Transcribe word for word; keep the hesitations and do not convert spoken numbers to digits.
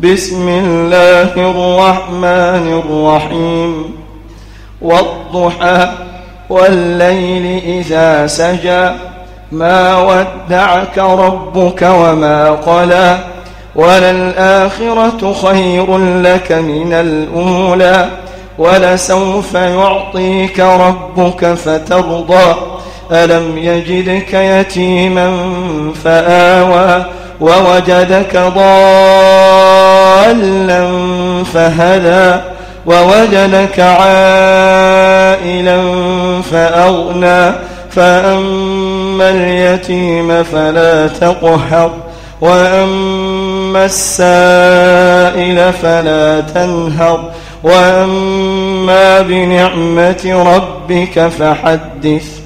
بسم الله الرحمن الرحيم والضحى والليل إذا سجى ما ودعك ربك وما قلى وللآخرة خير لك من الأولى ولسوف يعطيك ربك فترضى ألم يجدك يتيما فآوى ووجدك ضالا فهدى ووجدك عائلا فأغنى فأما اليتيم فلا تقهر وأما السائل فلا تنهر وأما بنعمة ربك فحدث